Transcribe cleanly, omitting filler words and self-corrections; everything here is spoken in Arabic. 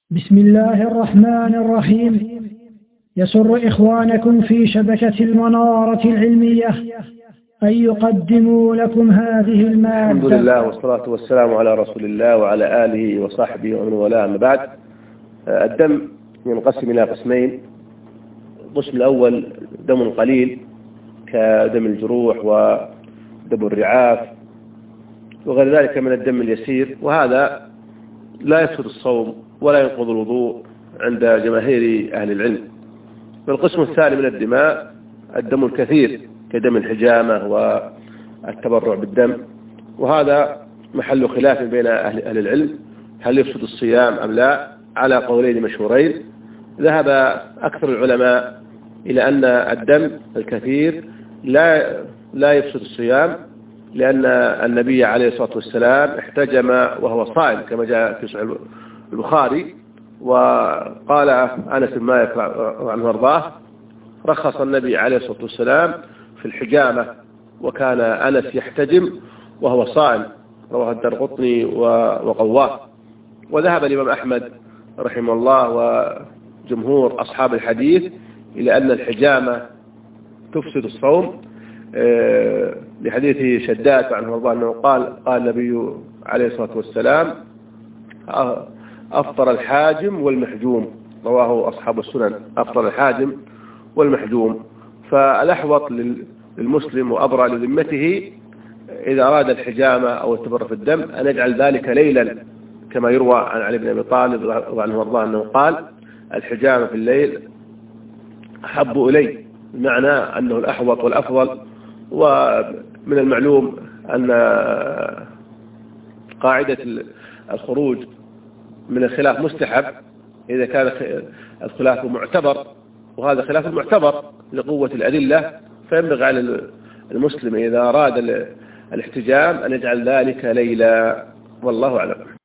بسم الله الرحمن الرحيم. يسر إخوانكم في شبكة المنارة العلمية أن يقدموا لكم هذه المادة. الحمد لله والصلاة والسلام على رسول الله وعلى آله وصحبه ومن والاه. أما بعد، الدم ينقسم إلى قسمين. القسم الأول دم قليل كدم الجروح ودم الرعاف وغير ذلك من الدم اليسير، وهذا لا يفسد الصوم ولا ينقض الوضوء عند جماهير أهل العلم. والقسم الثاني من الدماء الدم الكثير كدم الحجامة والتبرع بالدم، وهذا محل خلاف بين أهل العلم، هل يفسد الصيام أم لا، على قولين مشهورين. ذهب أكثر العلماء إلى أن الدم الكثير لا يفسد الصيام، لأن النبي عليه الصلاة والسلام احتجم وهو صائم كما جاء في صحيح البخاري. وقال أنس بن مالك عنه وارضاه: رخص النبي عليه الصلاة والسلام في الحجامة، وكان أنس يحتجم وهو صائم، رواه الدارقطني وقواه. وذهب الإمام أحمد رحمه الله وجمهور أصحاب الحديث إلى أن الحجامة تفسد الصوم، لحديث شداد عنه وارضاه أنه قال النبي عليه الصلاة والسلام: أفطر الحاجم والمحجوم، رواه أصحاب السنن. أفطر الحاجم والمحجوم. فالأحوط للمسلم وأبرأ لذمته إذا أراد الحجامة أو التبرع في الدم أن يجعل ذلك ليلا، كما يروى عن علي بن أبي طالب عنه وارضاه أنه قال: الحجامة في الليل أحب إلي، بمعنى أنه الأحوط والأفضل. ومن المعلوم أن قاعدة الخروج من الخلاف مستحب إذا كان الخلاف معتبر، وهذا خلاف معتبر لقوة الأدلة، فينبغي على المسلم إذا أراد الاحتجام أن يجعل ذلك ليلا، والله أعلم.